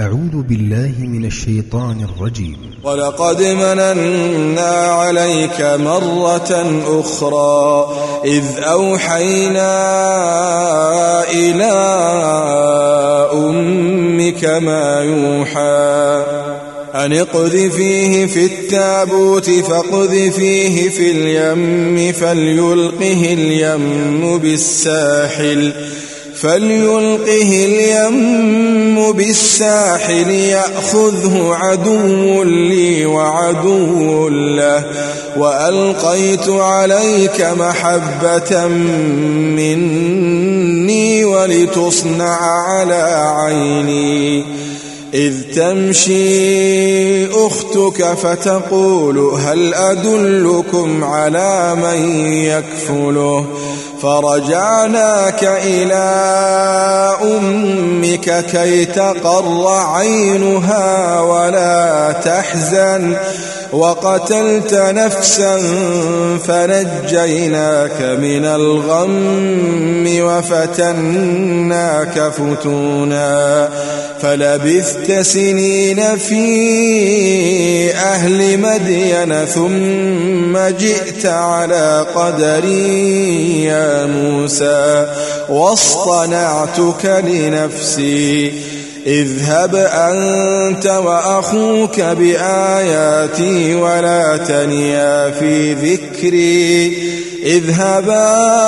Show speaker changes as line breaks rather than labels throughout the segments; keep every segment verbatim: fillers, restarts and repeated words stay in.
أعوذ بالله من الشيطان الرجيم.
ولقد مننا عليك مرة أخرى إذ أوحينا إلى أمك ما يوحى أن اقذفيه في التابوت فاقذفيه في اليم فليلقه اليم بالساحل فليلقه اليم بالساحل يأخذه عدو لي وعدو له وألقيت عليك محبة مني ولتصنع على عيني إذ تمشي أختك فتقول هل أدلكم على من يكفله فرجعناك إلى أمك كي تقر عينها ولا تحزن وقتلت نفسا فنجيناك من الغم وفتناك فتونا فلبثت سنين في أهل مدين ثم جئت على قدري يا موسى واصطنعتك لنفسي اذهب أنت وأخوك بآياتي ولا تنيا في ذكري اذهبا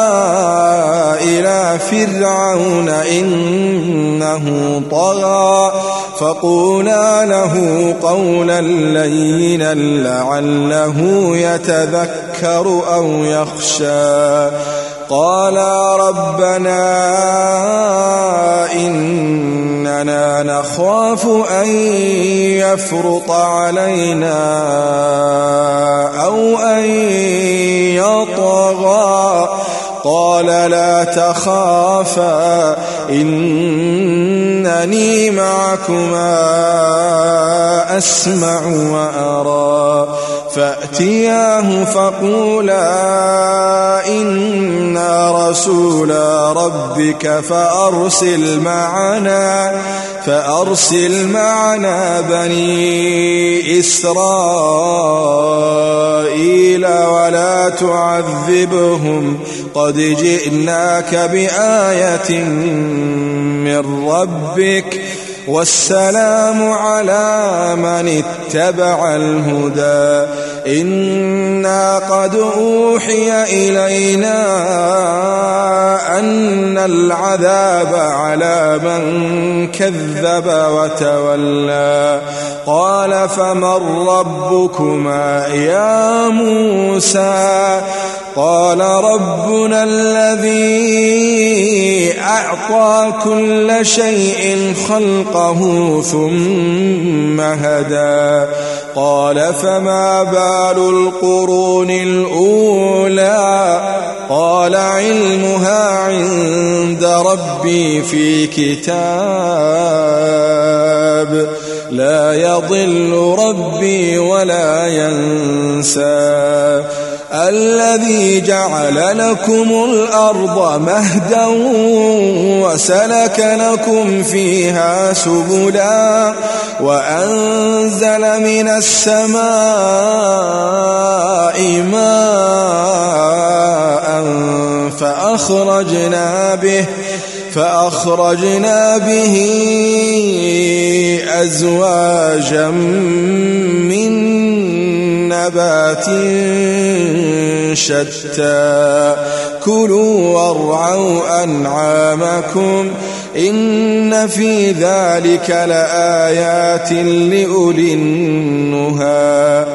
إلى فرعون إنه طغى فقولا له قولا لينا لعله يتذكر أو يخشى قالا ربنا إننا نخاف أن يفرط علينا أو أن يطغى قال لا تخافا إنني معكما أسمع وأرى فأتياه فقولا إنا رسولا ربك فأرسل معنا فأرسل معنا بني إسرائيل ولا تعذبهم قد جئناك بآية من ربك والسلام على من اتبع الهدى إنا قد أوحي إلينا أن العذاب على من كذب وتولى قال فمن ربكما يا موسى قال ربنا الذي أعطى كل شيء خلقه ثم هدى قال فما بال القرون الأولى قال علمها عند ربي في كتاب لا يضل ربي ولا ينسى الذي جعل لكم الأرض مهدا وسلك لكم فيها سبلا وأنزل من السماء ماء فأخرجنا به فأخرجنا به أزواجا من نبات شتى كلوا وارعوا أنعامكم إن في ذلك لآيات لأولي النهى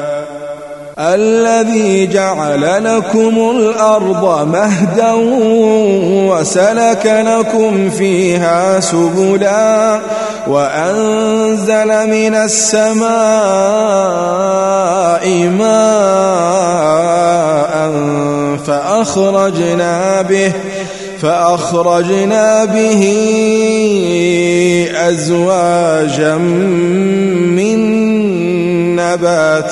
الذي جعل لكم الأرض مهدا وسلك لكم فيها سبلا وأنزل من السماء ماء فأخرجنا به فأخرجنا به أزواجا من نبات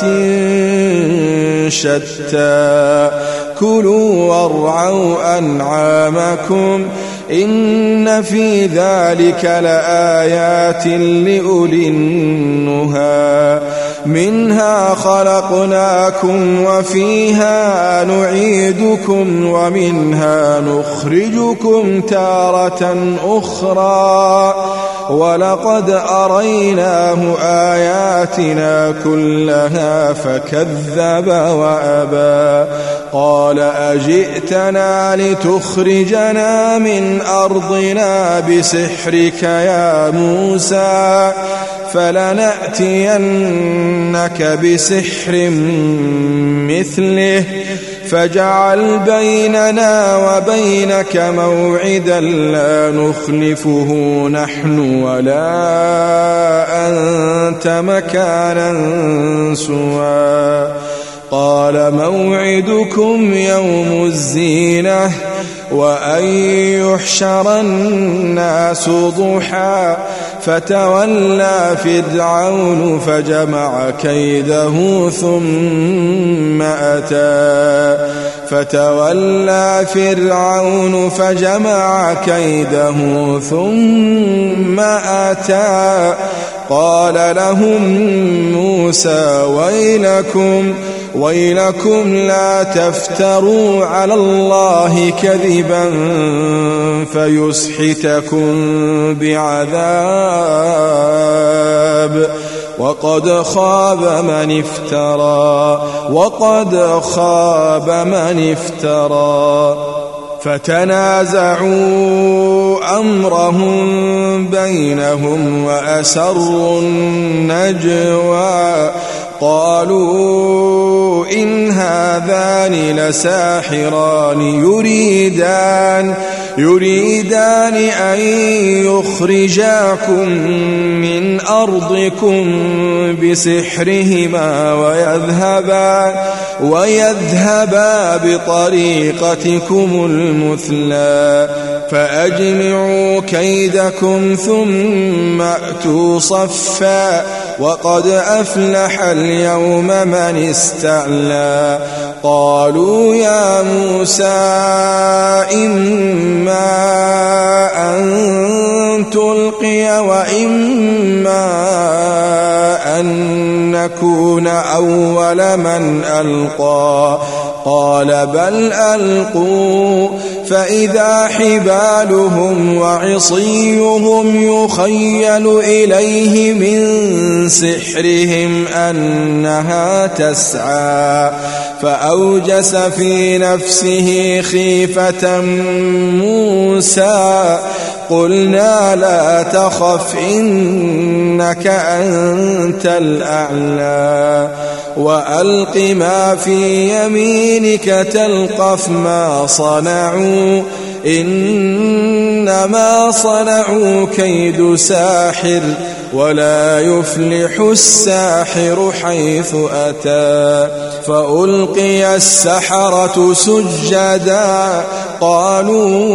شتى كلوا وارعوا أنعامكم إن في ذلك لآيات لأولي النهى منها خلقناكم وفيها نعيدكم ومنها نخرجكم تارة أخرى ولقد أريناه آياتنا كلها فكذب وأبى قال أجئتنا لتخرجنا من أرضنا بسحرك يا موسى فلنأتينك بسحر مثله فاجعل بيننا وبينك موعدا لا نخلفه نحن ولا أنت مكانا سوى قال موعدكم يوم الزينة وأن يحشر الناس ضحى فتولى فرعون فجمع كيده ثم أتى فتولى فرعون فجمع كيده ثم أتى قال لهم موسى ويلكم ويلكم لا تفتروا على الله كذبا فيسحتكم بعذاب وقد خاب من افترى وقد خاب من افترى فتنازعوا أمرهم بينهم وأسروا النجوى قالوا إن هذان لساحران يريدان يريدان أن يخرجاكم من أرضكم بسحرهما ويذهبا ويذهبا بطريقتكم المثلى فأجمعوا كيدكم ثم أتوا صفا وقد أفلح اليوم من استعلى قالوا يا موسى إما أن تلقي وإما أن نكون أول من ألقى قال بل ألقوا فإذا حبالهم وعصيهم يخيل إليه من سحرهم أنها تسعى فأوجس في نفسه خيفة موسى قلنا لا تخف إنك أنت الأعلى وألق ما في يمينك تلقف ما صنعوا إنما صنعوا كيد ساحر ولا يفلح الساحر حيث أتى فألقي السحرة سجدا قالوا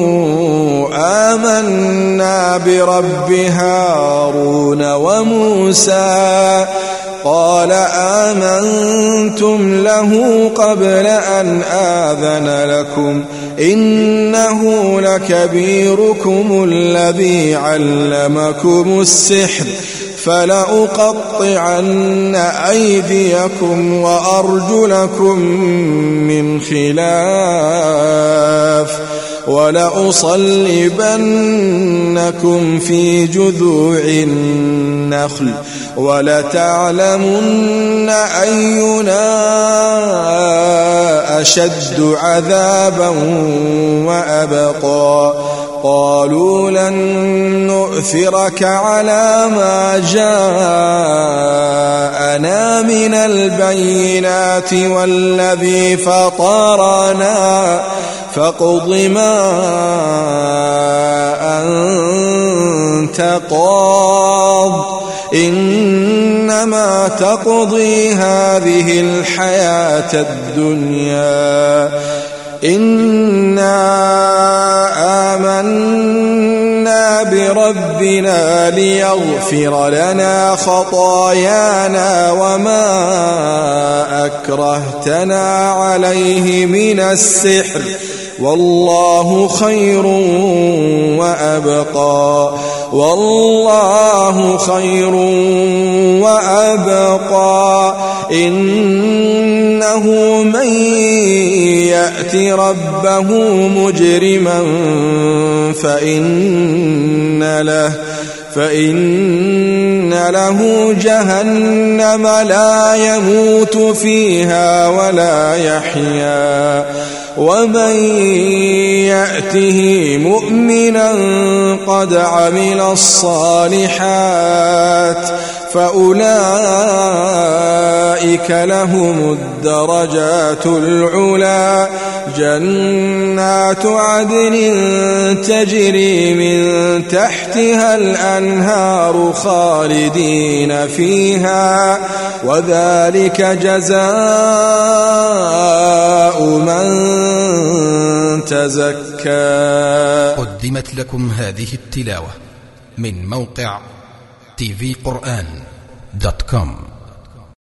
آمنا برب هارون وموسى قال آمنتم له قبل أن آذن لكم إنه لكبيركم الذي علمكم السحر فلأقطعن أيديكم وأرجلكم من خلاف ولأصلبنكم في جذوع النخل ولتعلمن أينا أشد عذابا وأبقى قالوا لن نؤثرك على ما جاءنا من البينات والذي فطرنا فاقض ما أنت قاض إنما تقضي هذه الحياة الدنيا إنا آمنا بربنا ليغفر لنا خطايانا وما أكرهتنا عليه من السحر والله خير وأبقى والله خير وأبقى إنه من يأت ربه مجرما فإن له فإن له جهنم لا يموت فيها ولا يحيا ومن يأته مؤمنا قد عمل الصالحات فأولئك لهم الدرجات العلى جنات عدن تجري من تحتها الأنهار خالدين فيها وذلك جزاء من تزكى.
قدمت لكم هذه التلاوة من موقع تي في قرآن دوت كوم.